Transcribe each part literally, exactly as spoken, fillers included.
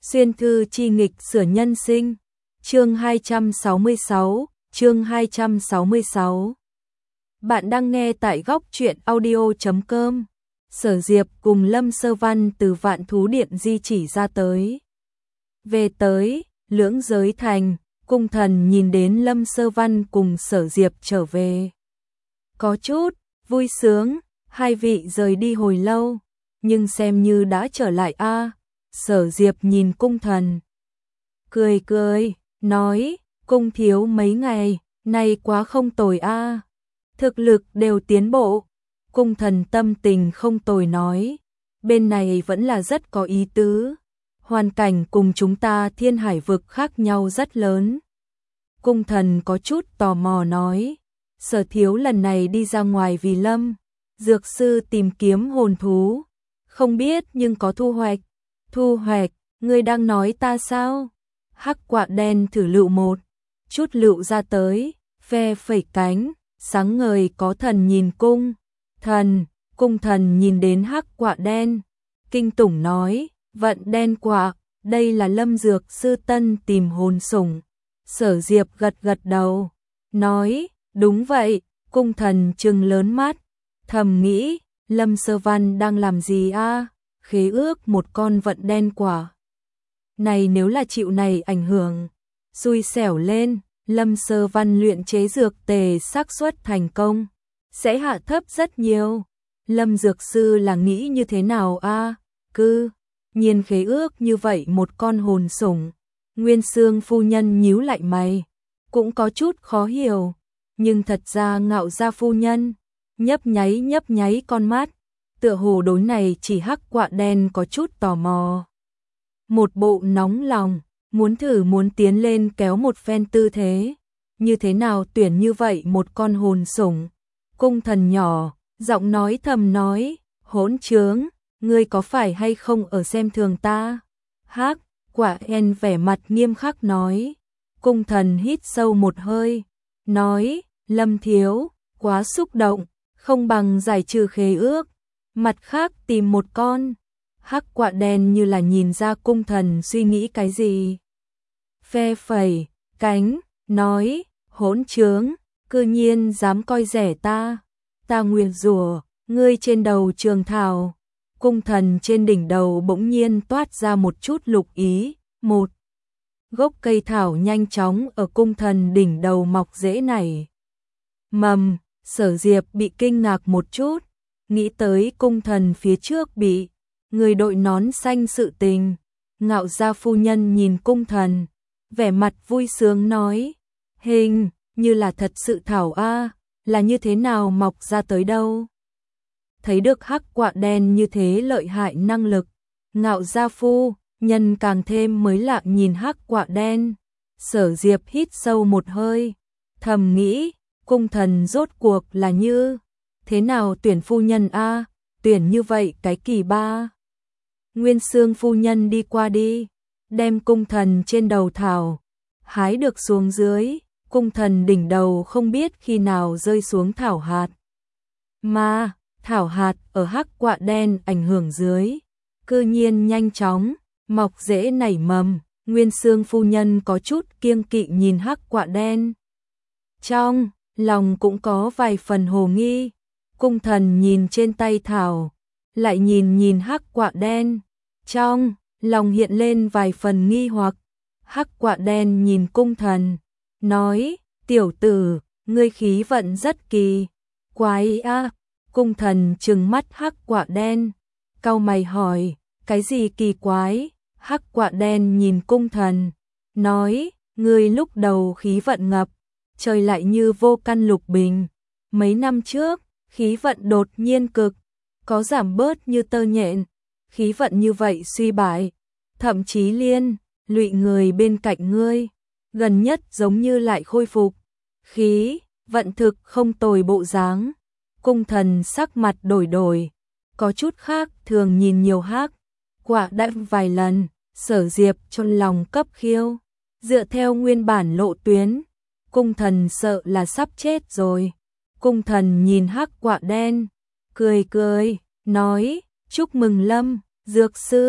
Xuyên thư chi nghịch sửa nhân sinh. Chương hai trăm sáu mươi sáu, chương hai trăm sáu mươi sáu. Bạn đang nghe tại góc truyện audio chấm com. Sở Diệp cùng Lâm Sơ Văn từ Vạn Thú Điện di chỉ ra tới. Về tới Lưỡng Giới Thành, Cung Thần nhìn đến Lâm Sơ Văn cùng Sở Diệp trở về. Có chút vui sướng, hai vị rời đi hồi lâu, nhưng xem như đã trở lại a. Sở Diệp nhìn Cung Thần, cười cười, nói, Cung thiếu mấy ngày, nay quá không tồi a, thực lực đều tiến bộ. Cung Thần tâm tình không tồi nói, bên này vẫn là rất có ý tứ, hoàn cảnh cùng chúng ta Thiên Hải vực khác nhau rất lớn. Cung Thần có chút tò mò nói, Sở thiếu lần này đi ra ngoài vì Lâm Dược sư tìm kiếm hồn thú, không biết nhưng có thu hoạch. Thu hoạch, ngươi đang nói ta sao? Hắc quạ đen thử lựu một chút lựu ra tới, phe phẩy cánh, sáng ngời có thần nhìn cung. Thần, Cung Thần nhìn đến hắc quạ đen, kinh tủng nói, vận đen quạ, đây là Lâm Dược sư tân tìm hồn sủng. Sở Diệp gật gật đầu, nói, đúng vậy. Cung Thần trừng lớn mắt, thầm nghĩ, Lâm Sơ Văn đang làm gì a? Khế ước một con vận đen quả. Này nếu là chịu này ảnh hưởng, xui xẻo lên, Lâm Sơ Văn luyện chế dược tề xác suất thành công sẽ hạ thấp rất nhiều. Lâm Dược sư là nghĩ như thế nào a? Cư nhiên khế ước như vậy một con hồn sủng. Nguyên Xương phu nhân nhíu lại mày, cũng có chút khó hiểu, nhưng thật ra Ngạo gia phu nhân nhấp nháy nhấp nháy con mắt, tựa hồ đối này chỉ hắc quạ đen có chút tò mò. Một bộ nóng lòng, muốn thử muốn tiến lên kéo một phen tư thế, như thế nào tuyển như vậy một con hồn sủng. Cung Thần nhỏ, giọng nói thầm nói, hỗn trướng, ngươi có phải hay không ở xem thường ta? Hắc quạ đen vẻ mặt nghiêm khắc nói. Cung Thần hít sâu một hơi, nói, Lâm thiếu, quá xúc động, không bằng giải trừ khế ước, mặt khác tìm một con. Hắc quạ đen như là nhìn ra Cung Thần suy nghĩ cái gì. Phe phẩy cánh, nói, hỗn trướng, cư nhiên dám coi rẻ ta, ta nguyền rủa ngươi trên đầu trường thảo. Cung Thần trên đỉnh đầu bỗng nhiên toát ra một chút lục ý, một gốc cây thảo nhanh chóng ở Cung Thần đỉnh đầu mọc rễ nảy mầm. Sở Diệp bị kinh ngạc một chút, nghĩ tới Cung Thần phía trước bị người đội nón xanh sự tình. Ngạo gia phu nhân nhìn Cung Thần, vẻ mặt vui sướng nói, hình như là thật sự thảo a, là như thế nào mọc ra tới đâu? Thấy được hắc quạ đen như thế lợi hại năng lực, Ngạo gia phu nhân càng thêm mới lạ nhìn hắc quạ đen. Sở Diệp hít sâu một hơi, thầm nghĩ, Cung Thần rốt cuộc là như thế nào tuyển phu nhân a, tuyển như vậy cái kỳ ba. Nguyên Xương phu nhân đi qua đi, đem Cung Thần trên đầu thảo hái được xuống dưới. Cung Thần đỉnh đầu không biết khi nào rơi xuống thảo hạt, mà thảo hạt ở hắc quạ đen ảnh hưởng dưới, cư nhiên nhanh chóng mọc rễ nảy mầm. Nguyên Xương phu nhân có chút kiêng kỵ nhìn hắc quạ đen, trong lòng cũng có vài phần hồ nghi. Cung Thần nhìn trên tay thảo, lại nhìn nhìn hắc quạ đen, trong lòng hiện lên vài phần nghi hoặc. Hắc quạ đen nhìn Cung Thần, nói, tiểu tử, ngươi khí vận rất kỳ quái a. Cung Thần trừng mắt hắc quạ đen, cau mày hỏi, cái gì kỳ quái? Hắc quạ đen nhìn Cung Thần, nói, ngươi lúc đầu khí vận ngập trời lại như vô căn lục bình, mấy năm trước khí vận đột nhiên cực có giảm bớt như tơ nhện, khí vận như vậy suy bại, thậm chí liên lụy người bên cạnh ngươi, gần nhất giống như lại khôi phục, khí vận thực không tồi bộ dáng. Cung Thần sắc mặt đổi đổi, có chút khác thường nhìn nhiều hắc quạ đã vài lần. Sở Diệp trong lòng cấp khiêu, dựa theo nguyên bản lộ tuyến, Cung Thần sợ là sắp chết rồi. Cung Thần nhìn hắc quạ đen, cười cười, nói, chúc mừng Lâm Dược sư,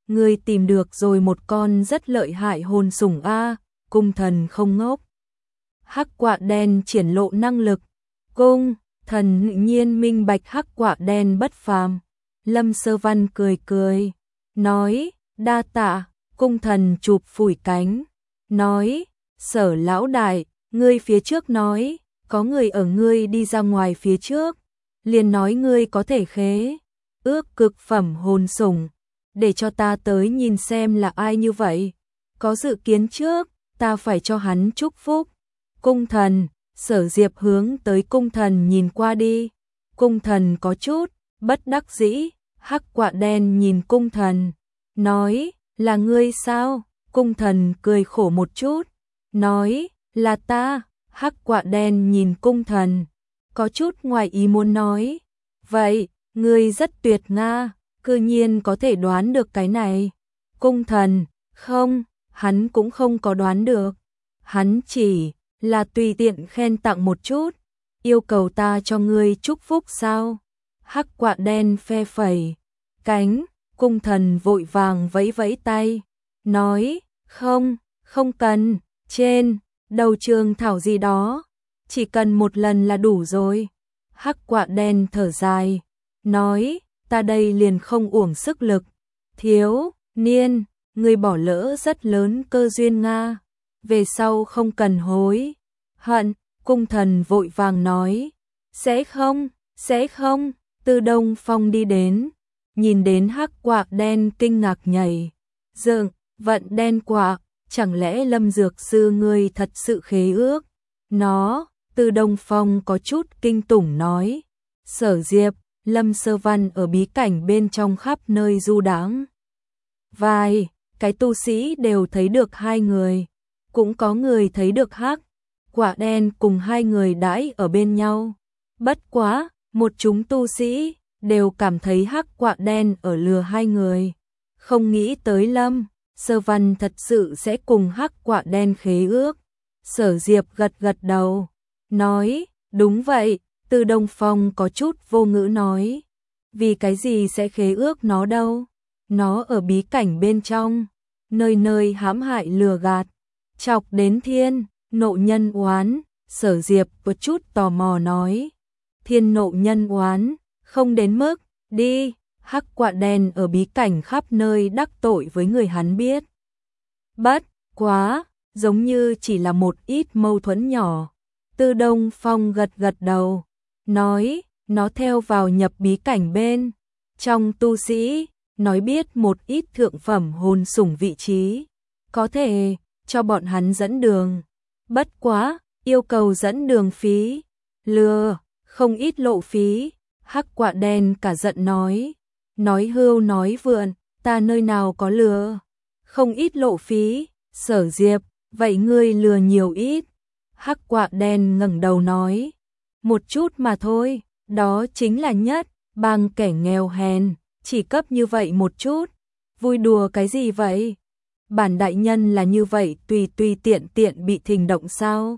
ngươi tìm được rồi một con rất lợi hại hồn sủng a, cung thần không ngốc. Hắc quạ đen triển lộ năng lực, cung thần tự nhiên minh bạch hắc quạ đen bất phàm. Lâm Sơ Văn cười cười, nói, đa tạ, cung thần chụp phủi cánh, nói, Sở lão đại, ngươi phía trước nói, có người ở ngươi đi ra ngoài phía trước, liền nói ngươi có thể khế ước cực phẩm hồn sủng, để cho ta tới nhìn xem là ai như vậy. Có dự kiến trước, ta phải cho hắn chúc phúc. Cung thần, Sở Diệp hướng tới cung thần nhìn qua đi. Cung thần có chút bất đắc dĩ, hắc quạ đen nhìn cung thần, nói, là ngươi sao? Cung thần cười khổ một chút, nói, là ta. Hắc quạ đen nhìn cung thần, có chút ngoài ý muốn nói, vậy, ngươi rất tuyệt nga, cư nhiên có thể đoán được cái này. Cung thần, không, hắn cũng không có đoán được, hắn chỉ là tùy tiện khen tặng một chút, yêu cầu ta cho ngươi chúc phúc sao? Hắc quạ đen phe phẩy cánh, cung thần vội vàng vẫy vẫy tay, nói, không, không cần, trên đầu trường thảo gì đó, chỉ cần một lần là đủ rồi. Hắc quạ đen thở dài, nói, ta đây liền không uổng sức lực. Thiếu niên, ngươi bỏ lỡ rất lớn cơ duyên nga, về sau không cần hối hận. Cung thần vội vàng nói, sẽ không, sẽ không. Từ Đông Phong đi đến, nhìn đến hắc quạ đen kinh ngạc nhảy dựng, vận đen quạ, chẳng lẽ Lâm Dược Sư ngươi thật sự khế ước nó? Từ Đông Phong có chút kinh tủng nói, Sở Diệp, Lâm Sơ Văn ở bí cảnh bên trong khắp nơi du đãng, vài cái tu sĩ đều thấy được hai người, cũng có người thấy được hắc quạ đen cùng hai người đãi ở bên nhau. Bất quá, một chúng tu sĩ đều cảm thấy hắc quạ đen ở lừa hai người, không nghĩ tới Lâm Sơ Văn thật sự sẽ cùng hắc quạ đen khế ước. Sở Diệp gật gật đầu, nói, đúng vậy. Từ Đông Phong có chút vô ngữ nói, vì cái gì sẽ khế ước nó đâu? Nó ở bí cảnh bên trong, nơi nơi hãm hại lừa gạt, chọc đến thiên nộ nhân oán. Sở Diệp có chút tò mò nói, thiên nộ nhân oán, không đến mức, đi, hắc quạ đen ở bí cảnh khắp nơi đắc tội với người hắn biết. Bất quá, giống như chỉ là một ít mâu thuẫn nhỏ. Từ Đông Phong gật gật đầu, nói, nó theo vào nhập bí cảnh bên trong tu sĩ, nói biết một ít thượng phẩm hồn sủng vị trí, có thể cho bọn hắn dẫn đường. Bất quá, yêu cầu dẫn đường phí, lừa, không ít lộ phí. Hắc quạ đen cả giận nói, nói hưu nói vượn, ta nơi nào có lừa, không ít lộ phí. Sở Diệp, vậy ngươi lừa nhiều ít? Hắc quạ đen ngẩng đầu nói, một chút mà thôi, đó chính là nhất bang kẻ nghèo hèn, chỉ cấp như vậy một chút, vui đùa cái gì vậy? Bản đại nhân là như vậy tùy tùy tiện tiện bị thình động sao?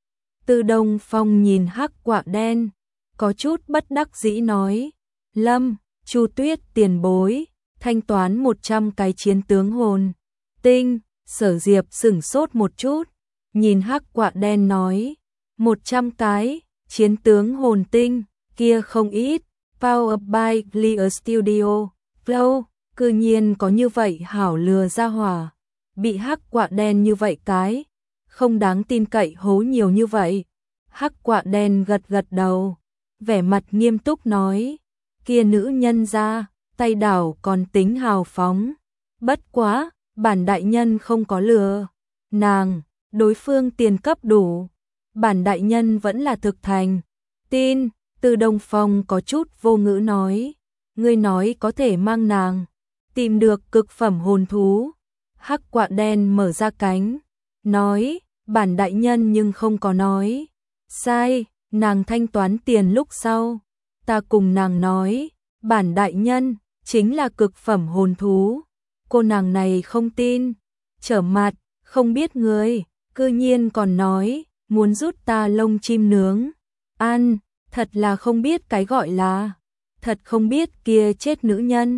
Từ Đông Phong nhìn hắc quạ đen, có chút bất đắc dĩ nói, Lâm, Chu Tuyết tiền bối, thanh toán một trăm cái chiến tướng hồn tinh. Sở Diệp sửng sốt một chút, nhìn hắc quạ đen nói, một trăm cái chiến tướng hồn tinh, kia không ít. Powered by Clear Studio, Flow, cư nhiên có như vậy hảo lừa ra hỏa, bị hắc quạ đen như vậy cái, không đáng tin cậy hố nhiều như vậy. Hắc quạ đen gật gật đầu, vẻ mặt nghiêm túc nói, kia nữ nhân ra, tay đảo còn tính hào phóng. Bất quá, bản đại nhân không có lừa nàng, đối phương tiền cấp đủ, bản đại nhân vẫn là thực thành tin. Từ Đông Phong có chút vô ngữ nói, ngươi nói có thể mang nàng tìm được cực phẩm hồn thú. Hắc quạ đen mở ra cánh, nói, bản đại nhân nhưng không có nói sai, nàng thanh toán tiền lúc sau, ta cùng nàng nói, bản đại nhân chính là cực phẩm hồn thú. Cô nàng này không tin, trở mặt, không biết người, cư nhiên còn nói, muốn rút ta lông chim nướng ăn, thật là không biết cái gọi là, thật không biết kia chết nữ nhân,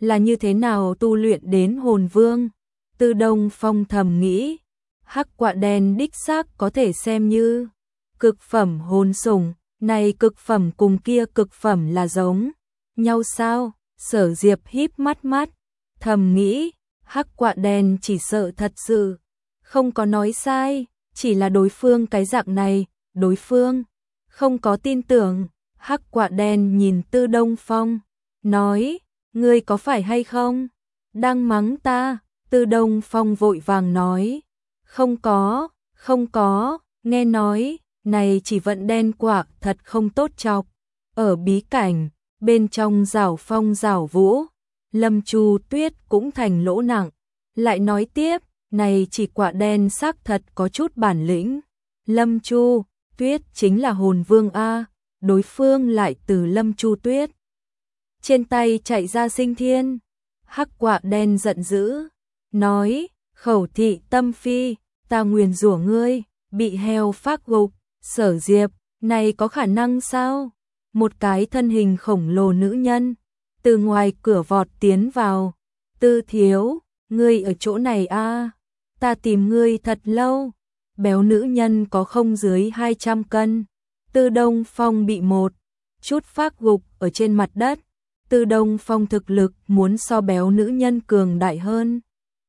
là như thế nào tu luyện đến hồn vương? Tư Đông Phong thầm nghĩ, hắc quạ đen đích xác có thể xem như cực phẩm hồn sủng, này cực phẩm cùng kia cực phẩm là giống nhau sao? Sở Diệp híp mắt mắt, thầm nghĩ, hắc quạ đen chỉ sợ thật sự không có nói sai, chỉ là đối phương cái dạng này, đối phương không có tin tưởng. Hắc quạ đen nhìn Tư Đông Phong, nói, ngươi có phải hay không đang mắng ta? Tư Đông Phong vội vàng nói, không có, không có, nghe nói, này chỉ vận đen quả thật không tốt chọc. Ở bí cảnh, bên trong rảo phong rảo vũ, Lâm Chu Tuyết cũng thành lỗ nặng. Lại nói tiếp, này chỉ quả đen xác thật có chút bản lĩnh. Lâm Chu Tuyết chính là hồn vương A, đối phương lại từ Lâm Chu Tuyết trên tay chạy ra sinh thiên. Hắc quạ đen giận dữ, nói, khẩu thị tâm phi, ta nguyền rủa ngươi, bị heo phác gục. Sở Diệp, này có khả năng sao? Một cái thân hình khổng lồ nữ nhân, từ ngoài cửa vọt tiến vào. Tư thiếu, ngươi ở chỗ này a? Ta tìm ngươi thật lâu. Béo nữ nhân có không dưới hai trăm cân. Tư Đông Phong bị một chút phác gục ở trên mặt đất. Tư Đông Phong thực lực muốn so béo nữ nhân cường đại hơn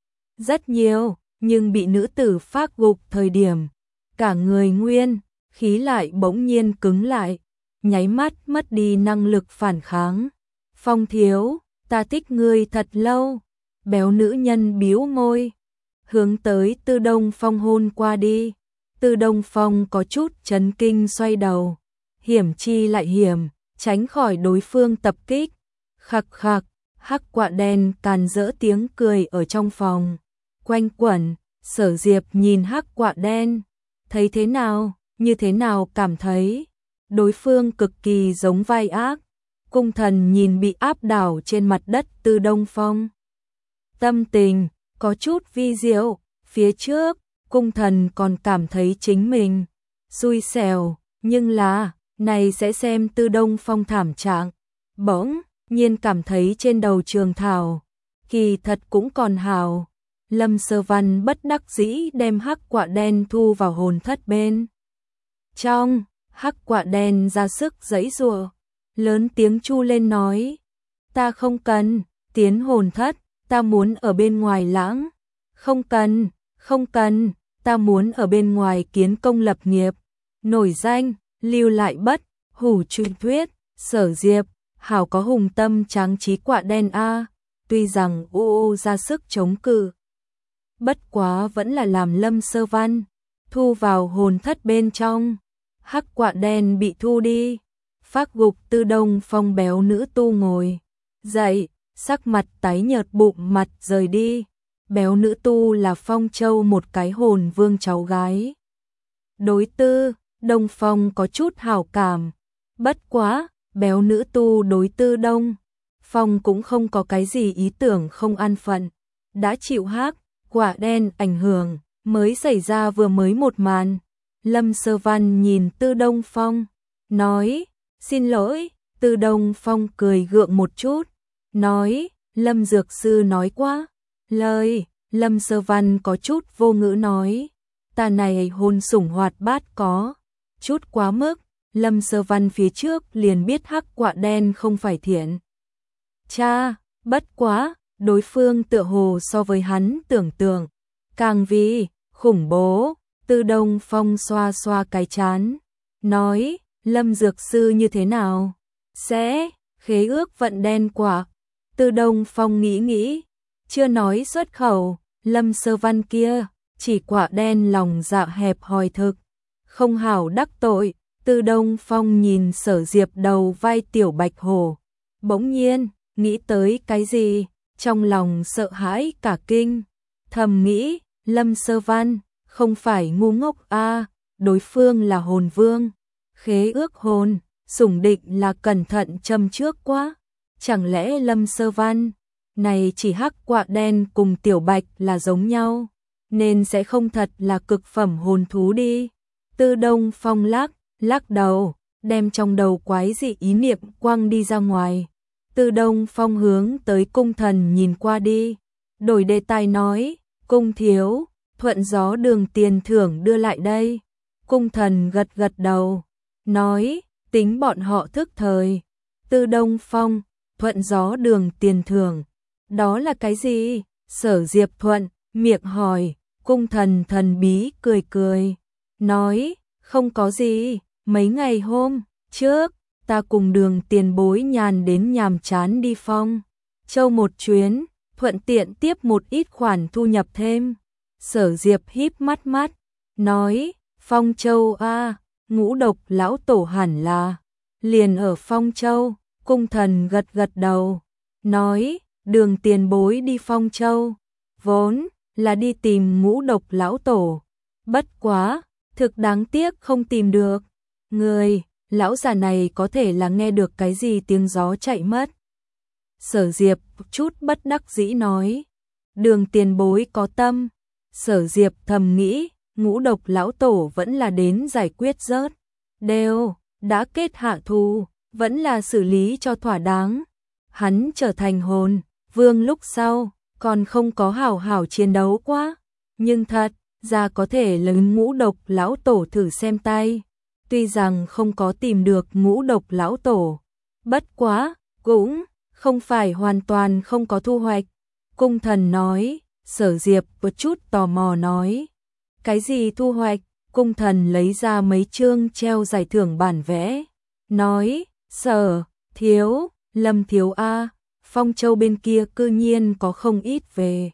rất nhiều, nhưng bị nữ tử phác gục thời điểm, cả người nguyên khí lại bỗng nhiên cứng lại, nháy mắt mất đi năng lực phản kháng. Phong thiếu, ta thích ngươi thật lâu. Béo nữ nhân bĩu môi, hướng tới Tư Đông Phong hôn qua đi. Tư Đông Phong có chút chấn kinh xoay đầu, hiểm chi lại hiểm, tránh khỏi đối phương tập kích. Khặc khặc, hắc quạ đen càn rỡ tiếng cười ở trong phòng quanh quẩn. Sở Diệp nhìn hắc quạ đen, thấy thế nào, như thế nào cảm thấy đối phương cực kỳ giống vai ác. Cung thần nhìn bị áp đảo trên mặt đất Tư Đông Phong, tâm tình có chút vi diệu. Phía trước, cung thần còn cảm thấy chính mình xui xẻo, nhưng là, này sẽ xem Tư Đông Phong thảm trạng, bỗng nhiên cảm thấy trên đầu trường thảo, kỳ thật cũng còn hào. Lâm Sơ Văn bất đắc dĩ đem hắc quạ đen thu vào hồn thất bên trong. Hắc quạ đen ra sức giãy giụa, lớn tiếng chu lên nói, ta không cần tiến hồn thất, ta muốn ở bên ngoài lãng. Không cần, không cần, ta muốn ở bên ngoài kiến công lập nghiệp, nổi danh, lưu lại bất hủ truyền thuyết. Sở Diệp, hảo có hùng tâm tráng trí quạ đen a. Tuy rằng u u ra sức chống cự, bất quá vẫn là làm Lâm Sơ Văn thu vào hồn thất bên trong. Hắc quạ đen bị thu đi, phác gục Tư Đông Phong béo nữ tu ngồi dậy, sắc mặt tái nhợt bụng mặt rời đi. Béo nữ tu là Phong Châu một cái hồn vương cháu gái. Đối Tư Đông Phong có chút hảo cảm, bất quá, béo nữ tu đối Tư Đông Phong cũng không có cái gì ý tưởng không an phận, đã chịu hắc quạ đen ảnh hưởng, mới xảy ra vừa mới một màn. Lâm Sơ Văn nhìn Tư Đông Phong, nói, xin lỗi. Tư Đông Phong cười gượng một chút, nói, Lâm Dược Sư nói quá lời. Lâm Sơ Văn có chút vô ngữ nói, ta này hồn sủng hoạt bát có chút quá mức. Lâm Sơ Văn phía trước liền biết hắc quạ đen không phải thiện cha, bất quá, đối phương tựa hồ so với hắn tưởng tượng càng vì khủng bố. Tư Đông Phong xoa xoa cái chán, nói, Lâm Dược Sư như thế nào sẽ khế ước vận đen quả? Tư Đông Phong nghĩ nghĩ, chưa nói xuất khẩu. Lâm Sơ Văn kia chỉ quả đen lòng dạ hẹp hòi thực, không hảo đắc tội. Tư Đông Phong nhìn Sở Diệp đầu vai tiểu bạch hổ, bỗng nhiên nghĩ tới cái gì, trong lòng sợ hãi cả kinh, thầm nghĩ, Lâm Sơ Văn không phải ngu ngốc a, đối phương là hồn vương, khế ước hồn sủng định là cẩn thận châm trước quá, chẳng lẽ Lâm Sơ Văn này chỉ hắc quạ đen cùng tiểu bạch là giống nhau, nên sẽ không thật là cực phẩm hồn thú đi. Tư Đông Phong lắc lắc đầu, đem trong đầu quái dị ý niệm quăng đi ra ngoài. Từ Đông Phong hướng tới cung thần nhìn qua đi, đổi đề tài nói, cung thiếu, thuận gió đường tiền thưởng đưa lại đây. Cung thần gật gật đầu, nói, tính bọn họ thức thời. Từ Đông Phong, thuận gió đường tiền thưởng, đó là cái gì? Sở Diệp Thuận, miệng hỏi, cung thần thần bí cười cười, nói, không có gì, mấy ngày hôm trước, ta cùng đường tiền bối nhàn đến nhàm chán đi Phong Châu một chuyến, thuận tiện tiếp một ít khoản thu nhập thêm. Sở Diệp híp mắt mắt, nói, Phong Châu a, Ngũ Độc lão tổ hẳn là liền ở Phong Châu. Cung thần gật gật đầu, nói, đường tiền bối đi Phong Châu, vốn là đi tìm Ngũ Độc lão tổ, bất quá, thực đáng tiếc không tìm được. Người, lão già này có thể là nghe được cái gì tiếng gió chạy mất. Sở Diệp chút bất đắc dĩ nói, đường tiền bối có tâm. Sở Diệp thầm nghĩ, Ngũ Độc lão tổ vẫn là đến giải quyết rớt, đều đã kết hạ thù, vẫn là xử lý cho thỏa đáng. Hắn trở thành hồn vương lúc sau, còn không có hảo hảo chiến đấu quá, nhưng thật ra có thể lớn Ngũ Độc lão tổ thử xem tay. Tuy rằng không có tìm được Ngũ Độc lão tổ, bất quá cũng không phải hoàn toàn không có thu hoạch. Cung thần nói. Sở Diệp một chút tò mò nói, cái gì thu hoạch? Cung thần lấy ra mấy chương treo giải thưởng bản vẽ, nói, Sở thiếu, Lâm thiếu a, Phong Châu bên kia cư nhiên có không ít về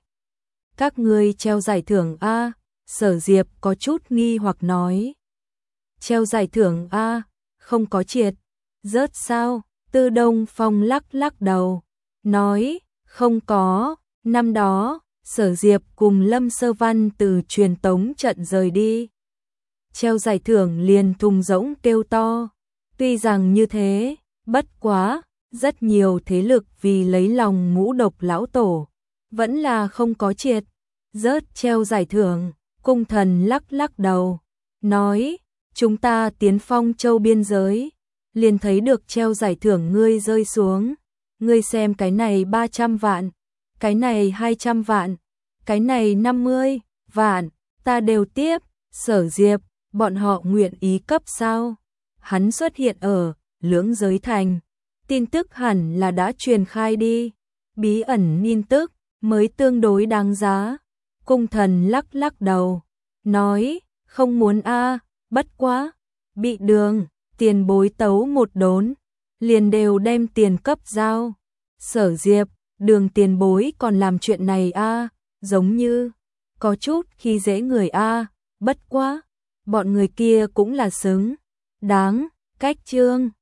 các ngươi treo giải thưởng a. Sở Diệp có chút nghi hoặc nói, treo giải thưởng a, không có triệt rớt sao? Từ Đông Phong lắc lắc đầu, nói, không có. Năm đó Sở Diệp cùng Lâm Sơ Văn từ truyền tống trận rời đi, treo giải thưởng liền thùng rỗng kêu to. Tuy rằng như thế, bất quá, rất nhiều thế lực vì lấy lòng Ngũ Độc lão tổ, vẫn là không có triệt rớt treo giải thưởng. Cung thần lắc lắc đầu, nói, chúng ta tiến Phong Châu biên giới, liền thấy được treo giải thưởng ngươi rơi xuống. Ngươi xem cái này ba trăm vạn, cái này hai trăm vạn, cái này năm mươi vạn, ta đều tiếp. Sở Diệp, bọn họ nguyện ý cấp sao? Hắn xuất hiện ở Lưỡng Giới Thành, tin tức hẳn là đã truyền khai đi, bí ẩn tin tức mới tương đối đáng giá. Cung thần lắc lắc đầu, nói, không muốn a, bất quá, bị đường tiền bối tấu một đốn, liền đều đem tiền cấp giao. Sở Diệp, đường tiền bối còn làm chuyện này a, giống như có chút khi dễ người a, bất quá, bọn người kia cũng là xứng đáng. Cách chương